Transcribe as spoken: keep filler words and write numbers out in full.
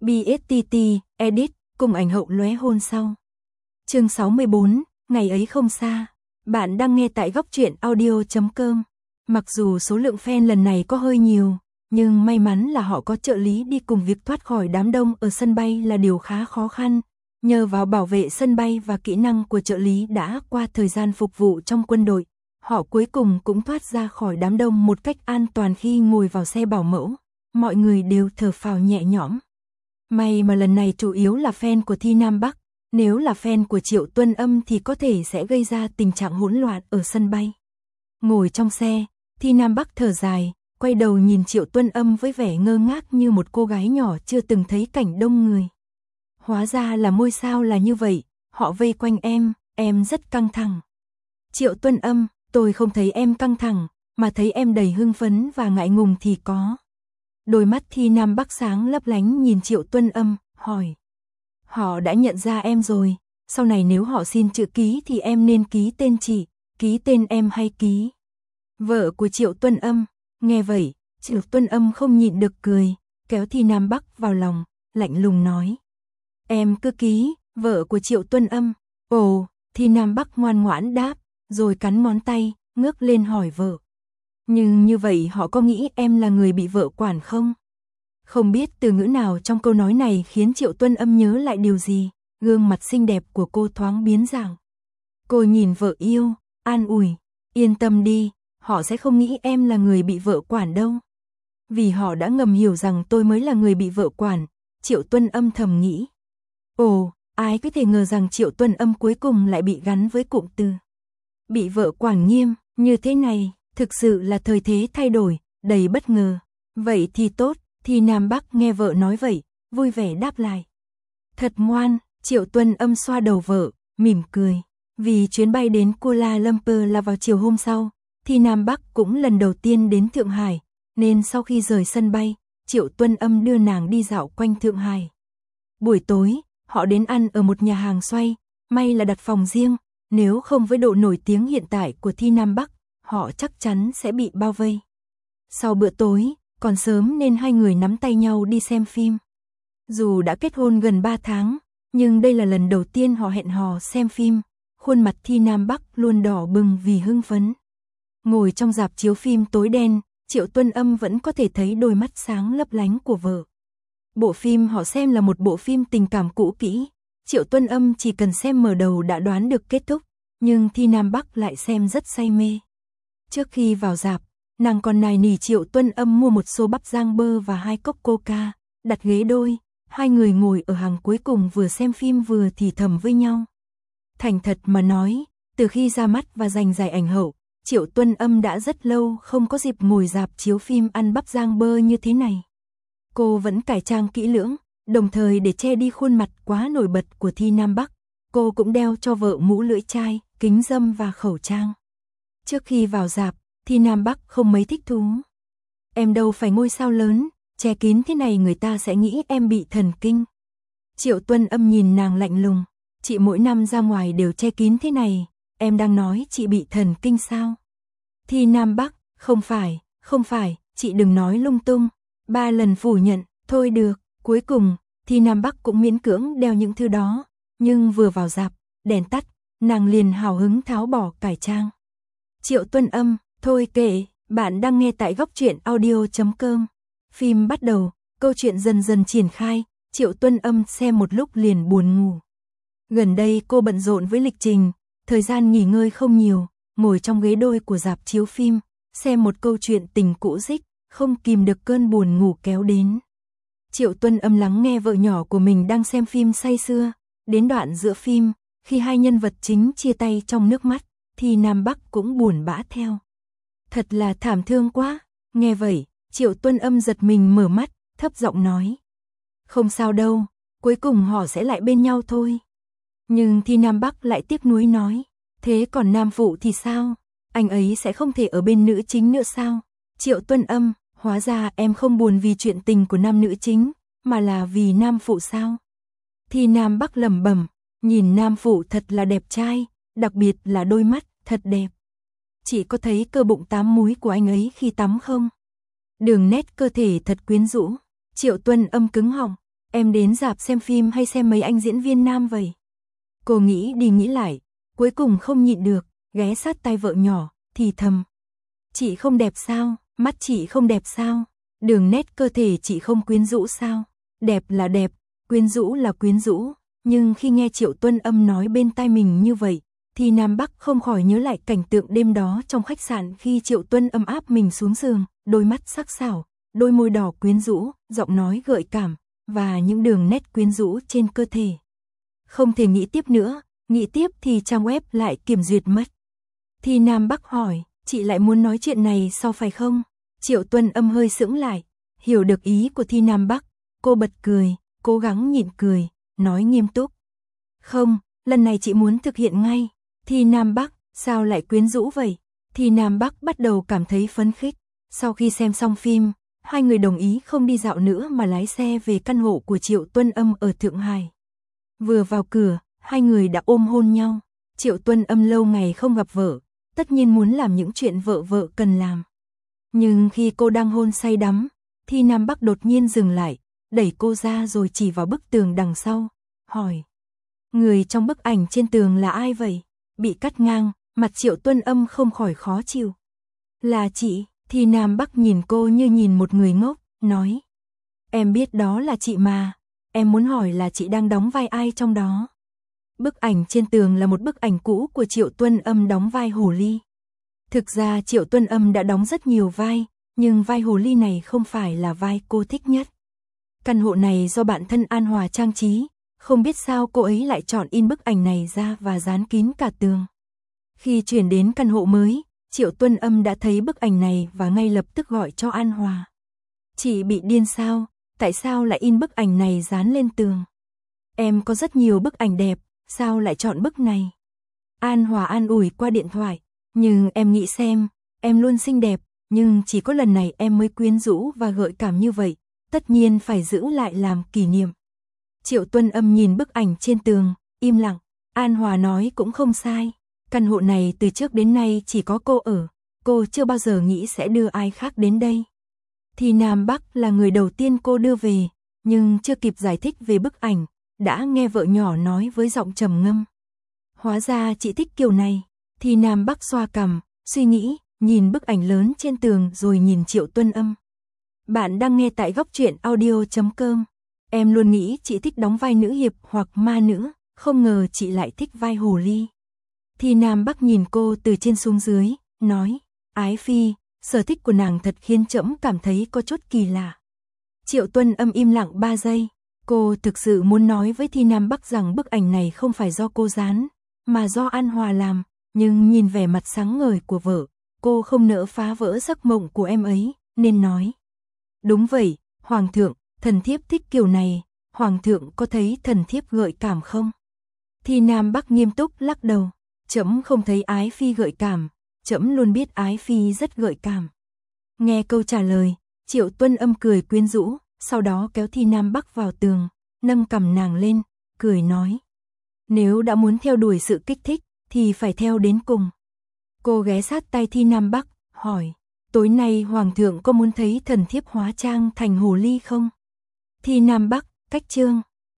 bê ét tê tê, edit, cùng ảnh hậu lóe hôn sau. Chương sáu mươi bốn, ngày ấy không xa. Bạn đang nghe tại góc truyện audio chấm com. Mặc dù số lượng fan lần này có hơi nhiều, nhưng may mắn là họ có trợ lý đi cùng, việc thoát khỏi đám đông ở sân bay là điều khá khó khăn. Nhờ vào bảo vệ sân bay và kỹ năng của trợ lý đã qua thời gian phục vụ trong quân đội, họ cuối cùng cũng thoát ra khỏi đám đông một cách an toàn. Khi ngồi vào xe bảo mẫu, mọi người đều thở phào nhẹ nhõm. May mà lần này chủ yếu là fan của Thi Nam Bắc, nếu là fan của Triệu Tuân Âm thì có thể sẽ gây ra tình trạng hỗn loạn ở sân bay. Ngồi trong xe, Thi Nam Bắc thở dài, quay đầu nhìn Triệu Tuân Âm với vẻ ngơ ngác như một cô gái nhỏ chưa từng thấy cảnh đông người. Hóa ra là ngôi sao là như vậy, họ vây quanh em, em rất căng thẳng. Triệu Tuân Âm, tôi không thấy em căng thẳng, mà thấy em đầy hưng phấn và ngại ngùng thì có. Đôi mắt Thi Nam Bắc sáng lấp lánh nhìn Triệu Tuân Âm, hỏi. Họ đã nhận ra em rồi, sau này nếu họ xin chữ ký thì em nên ký tên chị, ký tên em hay ký vợ của Triệu Tuân Âm. Nghe vậy, Triệu Tuân Âm không nhịn được cười, kéo Thi Nam Bắc vào lòng, lạnh lùng nói. Em cứ ký, vợ của Triệu Tuân Âm. Ồ, Thi Nam Bắc ngoan ngoãn đáp, rồi cắn ngón tay, ngước lên hỏi vợ. Nhưng như vậy họ có nghĩ em là người bị vợ quản không? Không biết từ ngữ nào trong câu nói này khiến Triệu Tuân Âm nhớ lại điều gì, gương mặt xinh đẹp của cô thoáng biến dạng. Cô nhìn vợ yêu, an ủi, yên tâm đi, họ sẽ không nghĩ em là người bị vợ quản đâu. Vì họ đã ngầm hiểu rằng tôi mới là người bị vợ quản, Triệu Tuân Âm thầm nghĩ. Ồ, ai có thể ngờ rằng Triệu Tuân Âm cuối cùng lại bị gắn với cụm từ bị vợ quản nghiêm như thế này, thực sự là thời thế thay đổi, đầy bất ngờ. Vậy thì tốt, Thi Nam Bắc nghe vợ nói vậy, vui vẻ đáp lại. Thật ngoan, Triệu Tuân Âm xoa đầu vợ, mỉm cười. Vì chuyến bay đến Kuala Lumpur là vào chiều hôm sau, Thi Nam Bắc cũng lần đầu tiên đến Thượng Hải, nên sau khi rời sân bay, Triệu Tuân Âm đưa nàng đi dạo quanh Thượng Hải. Buổi tối, họ đến ăn ở một nhà hàng xoay, may là đặt phòng riêng, nếu không với độ nổi tiếng hiện tại của Thi Nam Bắc, họ chắc chắn sẽ bị bao vây. Sau bữa tối, còn sớm nên hai người nắm tay nhau đi xem phim. Dù đã kết hôn gần ba tháng, nhưng đây là lần đầu tiên họ hẹn hò xem phim, khuôn mặt Thi Nam Bắc luôn đỏ bừng vì hưng phấn. Ngồi trong rạp chiếu phim tối đen, Triệu Tuân Âm vẫn có thể thấy đôi mắt sáng lấp lánh của vợ. Bộ phim họ xem là một bộ phim tình cảm cũ kỹ, Triệu Tuân Âm chỉ cần xem mở đầu đã đoán được kết thúc, nhưng Thi Nam Bắc lại xem rất say mê. Trước khi vào rạp, nàng còn nài nỉ Triệu Tuân Âm mua một xô bắp rang bơ và hai cốc coca, đặt ghế đôi, hai người ngồi ở hàng cuối cùng vừa xem phim vừa thì thầm với nhau. Thành thật mà nói, từ khi ra mắt và giành giải ảnh hậu, Triệu Tuân Âm đã rất lâu không có dịp ngồi rạp chiếu phim ăn bắp rang bơ như thế này. Cô vẫn cải trang kỹ lưỡng, đồng thời để che đi khuôn mặt quá nổi bật của Thi Nam Bắc, cô cũng đeo cho vợ mũ lưỡi chai, kính râm và khẩu trang. Trước khi vào rạp, Thi Nam Bắc không mấy thích thú. Em đâu phải ngôi sao lớn, che kín thế này người ta sẽ nghĩ em bị thần kinh. Triệu Tuân Âm nhìn nàng lạnh lùng, chị mỗi năm ra ngoài đều che kín thế này, em đang nói chị bị thần kinh sao? Thi Nam Bắc, không phải, không phải, chị đừng nói lung tung. Ba lần phủ nhận, thôi được, cuối cùng, Thi Nam Bắc cũng miễn cưỡng đeo những thứ đó, nhưng vừa vào rạp, đèn tắt, nàng liền hào hứng tháo bỏ cải trang. Triệu Tuân Âm, thôi kệ, bạn đang nghe tại góc truyện audio chấm com. Phim bắt đầu, câu chuyện dần dần triển khai, Triệu Tuân Âm xem một lúc liền buồn ngủ. Gần đây cô bận rộn với lịch trình, thời gian nghỉ ngơi không nhiều, ngồi trong ghế đôi của rạp chiếu phim, xem một câu chuyện tình cũ dích, không kìm được cơn buồn ngủ kéo đến. Triệu Tuân Âm lắng nghe vợ nhỏ của mình đang xem phim say sưa, đến đoạn giữa phim, khi hai nhân vật chính chia tay trong nước mắt, thì Nam Bắc cũng buồn bã theo. Thật là thảm thương quá, nghe vậy, Triệu Tuân Âm giật mình mở mắt, thấp giọng nói. Không sao đâu, cuối cùng họ sẽ lại bên nhau thôi. Nhưng Thi Nam Bắc lại tiếc nuối nói, thế còn nam phụ thì sao? Anh ấy sẽ không thể ở bên nữ chính nữa sao? Triệu Tuân Âm, hóa ra em không buồn vì chuyện tình của nam nữ chính, mà là vì nam phụ sao? Thi Nam Bắc lẩm bẩm, nhìn nam phụ thật là đẹp trai, đặc biệt là đôi mắt, thật đẹp. Chị có thấy cơ bụng tám múi của anh ấy khi tắm không? Đường nét cơ thể thật quyến rũ. Triệu Tuân Âm cứng họng, Em đến rạp xem phim hay xem mấy anh diễn viên nam vậy? Cô nghĩ đi nghĩ lại, cuối cùng không nhịn được, ghé sát tai vợ nhỏ, thì thầm. Chị không đẹp sao? Mắt chị không đẹp sao? Đường nét cơ thể chị không quyến rũ sao? Đẹp là đẹp, quyến rũ là quyến rũ, nhưng khi nghe Triệu Tuân Âm nói bên tai mình như vậy, thì Nam Bắc không khỏi nhớ lại cảnh tượng đêm đó trong khách sạn khi Triệu Tuân Âm áp mình xuống giường, đôi mắt sắc sảo, đôi môi đỏ quyến rũ, giọng nói gợi cảm, và những đường nét quyến rũ trên cơ thể. Không thể nghĩ tiếp nữa, nghĩ tiếp thì trang web lại kiểm duyệt mất. Thì Nam Bắc hỏi, chị lại muốn nói chuyện này sao phải không? Triệu Tuân Âm hơi sững lại, hiểu được ý của Thi Nam Bắc, cô bật cười, cố gắng nhịn cười, nói nghiêm túc. Không, lần này chị muốn thực hiện ngay. Thi Nam Bắc, sao lại quyến rũ vậy? Thi Nam Bắc bắt đầu cảm thấy phấn khích. Sau khi xem xong phim, hai người đồng ý không đi dạo nữa mà lái xe về căn hộ của Triệu Tuân Âm ở Thượng Hải. Vừa vào cửa, hai người đã ôm hôn nhau. Triệu Tuân Âm lâu ngày không gặp vợ, tất nhiên muốn làm những chuyện vợ vợ cần làm. Nhưng khi cô đang hôn say đắm, Thi Nam Bắc đột nhiên dừng lại, đẩy cô ra rồi chỉ vào bức tường đằng sau, hỏi. Người trong bức ảnh trên tường là ai vậy? Bị cắt ngang, mặt Triệu Tuân Âm không khỏi khó chịu. Là chị. Thi Nam Bắc nhìn cô như nhìn một người ngốc, nói. Em biết đó là chị mà, em muốn hỏi là chị đang đóng vai ai trong đó? Bức ảnh trên tường là một bức ảnh cũ của Triệu Tuân Âm đóng vai Hồ Ly. Thực ra Triệu Tuân Âm đã đóng rất nhiều vai, nhưng vai Hồ Ly này không phải là vai cô thích nhất. Căn hộ này do bạn thân An Hòa trang trí, không biết sao cô ấy lại chọn in bức ảnh này ra và dán kín cả tường. Khi chuyển đến căn hộ mới, Triệu Tuân Âm đã thấy bức ảnh này và ngay lập tức gọi cho An Hòa. Chị bị điên sao? Tại sao lại in bức ảnh này dán lên tường? Em có rất nhiều bức ảnh đẹp, sao lại chọn bức này? An Hòa an ủi qua điện thoại, nhưng em nghĩ xem, em luôn xinh đẹp, nhưng chỉ có lần này em mới quyến rũ và gợi cảm như vậy, tất nhiên phải giữ lại làm kỷ niệm. Triệu Tuân Âm nhìn bức ảnh trên tường, im lặng, An Hòa nói cũng không sai. Căn hộ này từ trước đến nay chỉ có cô ở, cô chưa bao giờ nghĩ sẽ đưa ai khác đến đây. Thì Nam Bắc là người đầu tiên cô đưa về, nhưng chưa kịp giải thích về bức ảnh, đã nghe vợ nhỏ nói với giọng trầm ngâm. Hóa ra chị thích kiểu này. Thì Nam Bắc xoa cằm, suy nghĩ, nhìn bức ảnh lớn trên tường rồi nhìn Triệu Tuân Âm. Bạn đang nghe tại góc truyện audio chấm com. Em luôn nghĩ chị thích đóng vai nữ hiệp hoặc ma nữ, không ngờ chị lại thích vai Hồ Ly. Thì Nam Bắc nhìn cô từ trên xuống dưới, nói, Ái Phi, sở thích của nàng thật khiến trẫm cảm thấy có chút kỳ lạ. Triệu Tuân Âm im lặng ba giây, cô thực sự muốn nói với Thi Nam Bắc rằng bức ảnh này không phải do cô dán, mà do An Hòa làm, nhưng nhìn vẻ mặt sáng ngời của vợ, cô không nỡ phá vỡ giấc mộng của em ấy, nên nói. Đúng vậy, Hoàng thượng, thần thiếp thích kiểu này, Hoàng thượng có thấy thần thiếp gợi cảm không? Thi Nam Bắc nghiêm túc lắc đầu. Trẫm không thấy Ái Phi gợi cảm, trẫm luôn biết Ái Phi rất gợi cảm. Nghe câu trả lời, Triệu Tuân Âm cười quyến rũ, sau đó kéo Thi Nam Bắc vào tường, nâng cằm nàng lên, cười nói. Nếu đã muốn theo đuổi sự kích thích, thì phải theo đến cùng. Cô ghé sát tay Thi Nam Bắc, hỏi, tối nay Hoàng thượng có muốn thấy thần thiếp hóa trang thành Hồ Ly không? Thi Nam Bắc, cách chương.